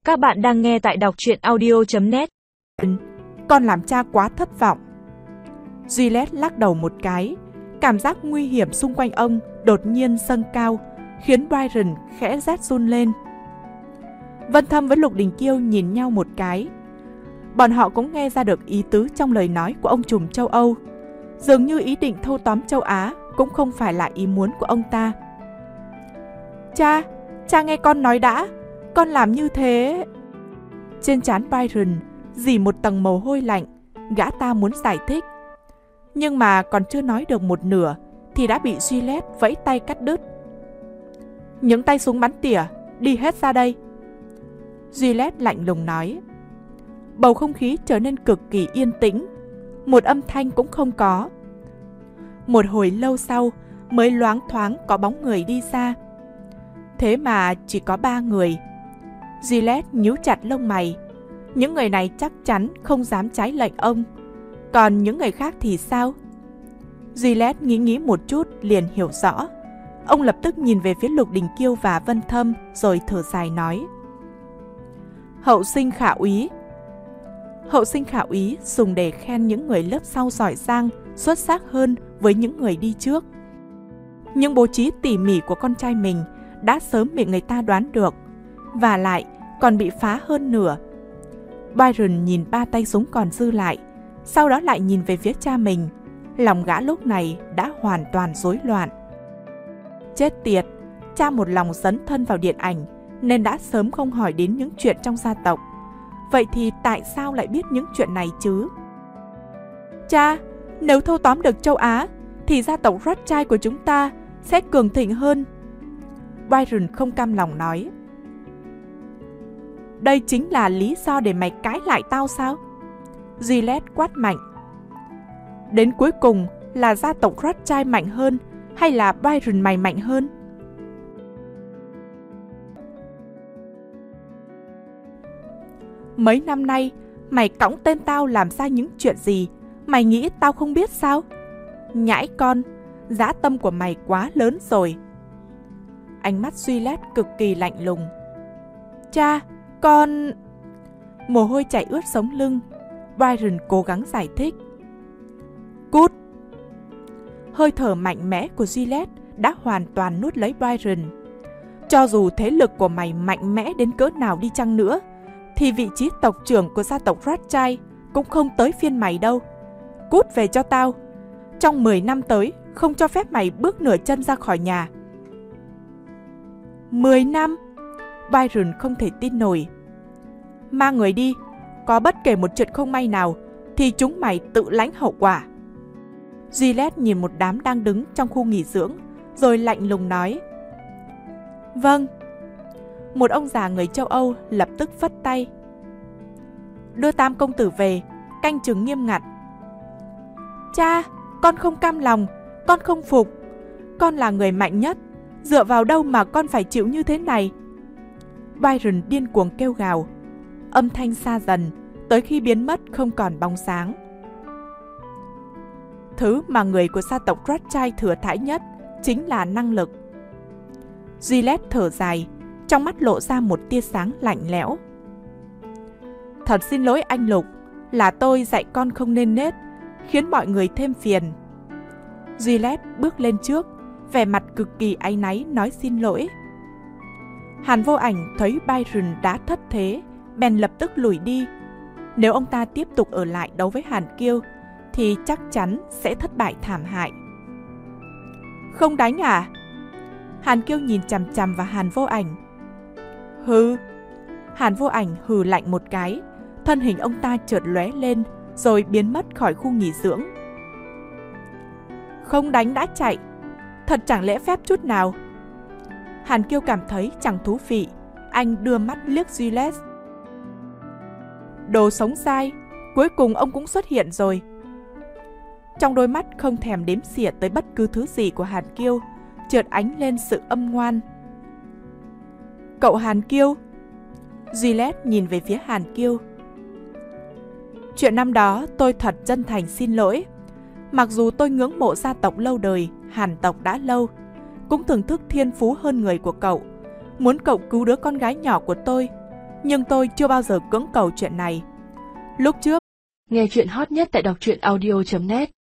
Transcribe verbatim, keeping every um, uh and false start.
Các bạn đang nghe tại đọc truyện audio chấm net. Con làm cha quá thất vọng. Juliet lắc đầu một cái. Cảm giác nguy hiểm xung quanh ông đột nhiên dâng cao, khiến Byron khẽ rét run lên. Vân Thâm với Lục Đình Kiêu nhìn nhau một cái. Bọn họ cũng nghe ra được ý tứ trong lời nói của ông trùm châu Âu. Dường như ý định thâu tóm châu Á cũng không phải là ý muốn của ông ta. Cha, cha nghe con nói đã. Con làm như thế... Trên trán Byron dì một tầng mồ hôi lạnh. Gã ta muốn giải thích, nhưng mà còn chưa nói được một nửa thì đã bị Juliet vẫy tay cắt đứt. Những tay súng bắn tỉa, đi hết ra đây. Juliet lạnh lùng nói. Bầu không khí trở nên cực kỳ yên tĩnh. Một âm thanh cũng không có. Một hồi lâu sau mới loáng thoáng có bóng người đi xa. Thế mà chỉ có ba người. Juliet nhíu chặt lông mày. Những người này chắc chắn không dám trái lệnh ông. Còn những người khác thì sao? Juliet nghĩ nghĩ một chút liền hiểu rõ. Ông lập tức nhìn về phía Lục Đình Kiêu và Vân Thâm rồi thở dài nói. Hậu sinh khả úy. Hậu sinh khả úy dùng để khen những người lớp sau giỏi giang, xuất sắc hơn với những người đi trước. Nhưng bố trí tỉ mỉ của con trai mình đã sớm bị người ta đoán được, và lại còn bị phá hơn nửa. Byron nhìn ba tay súng còn dư lại, sau đó lại nhìn về phía cha mình. Lòng gã lúc này đã hoàn toàn rối loạn. Chết tiệt, cha một lòng dấn thân vào điện ảnh nên đã sớm không hỏi đến những chuyện trong gia tộc. Vậy thì tại sao lại biết những chuyện này chứ? Cha, nếu thâu tóm được châu Á thì gia tộc Rothschild của chúng ta sẽ cường thịnh hơn. Byron không cam lòng nói. Đây chính là lý do để mày cãi lại tao sao? Juliet quát mạnh. Đến cuối cùng là gia tộc Rothschild mạnh hơn hay là Byron mày mạnh hơn? Mấy năm nay mày cõng tên tao làm ra những chuyện gì? Mày nghĩ tao không biết sao? Nhãi con, dã tâm của mày quá lớn rồi. Ánh mắt Juliet cực kỳ lạnh lùng. Cha, con... Mồ hôi chảy ướt sống lưng. Byron cố gắng giải thích. Cút! Hơi thở mạnh mẽ của Juliet đã hoàn toàn nuốt lấy Byron. Cho dù thế lực của mày mạnh mẽ đến cỡ nào đi chăng nữa, thì vị trí tộc trưởng của gia tộc Rothschild cũng không tới phiên mày đâu. Cút về cho tao. Trong mười năm tới, không cho phép mày bước nửa chân ra khỏi nhà. Mười năm? Byron không thể tin nổi. Mang người đi. Có bất kể một chuyện không may nào thì chúng mày tự lãnh hậu quả. Juliet nhìn một đám đang đứng trong khu nghỉ dưỡng rồi lạnh lùng nói. Vâng. Một ông già người châu Âu lập tức phất tay. Đưa Tam công tử về, canh chừng nghiêm ngặt. Cha, con không cam lòng, con không phục. Con là người mạnh nhất, dựa vào đâu mà con phải chịu như thế này? Byron điên cuồng kêu gào. Âm thanh xa dần, tới khi biến mất không còn bóng sáng. Thứ mà người của gia tộc Rothschild thừa thãi nhất chính là năng lực. Juliet thở dài, trong mắt lộ ra một tia sáng lạnh lẽo. Thật xin lỗi anh Lục, là tôi dạy con không nên nết, khiến mọi người thêm phiền. Juliet bước lên trước, vẻ mặt cực kỳ áy náy nói xin lỗi. Hàn Vô Ảnh thấy Byron đã thất thế, bèn lập tức lùi đi. Nếu ông ta tiếp tục ở lại đấu với Hàn Kiêu thì chắc chắn sẽ thất bại thảm hại. Không đánh à? Hàn Kiêu nhìn chằm chằm vào Hàn Vô Ảnh. Hừ. Hàn Vô Ảnh hừ lạnh một cái, thân hình ông ta chợt lóe lên rồi biến mất khỏi khu nghỉ dưỡng. Không đánh đã chạy, thật chẳng lễ phép chút nào. Hàn Kiêu cảm thấy chẳng thú vị, anh đưa mắt liếc Juliet. Đồ sống dai, cuối cùng ông cũng xuất hiện rồi. Trong đôi mắt không thèm đếm xỉa tới bất cứ thứ gì của Hàn Kiêu chợt ánh lên sự âm ngoan. Cậu Hàn Kiêu. Juliet nhìn về phía Hàn Kiêu. Chuyện năm đó tôi thật chân thành xin lỗi. Mặc dù tôi ngưỡng mộ gia tộc lâu đời, Hàn tộc đã lâu, cũng thưởng thức thiên phú hơn người của cậu, muốn cậu cứu đứa con gái nhỏ của tôi. nhưng tôi chưa bao giờ cưỡng cầu chuyện này. Lúc trước, Nghe chuyện hot nhất tại đọc truyện audio chấm net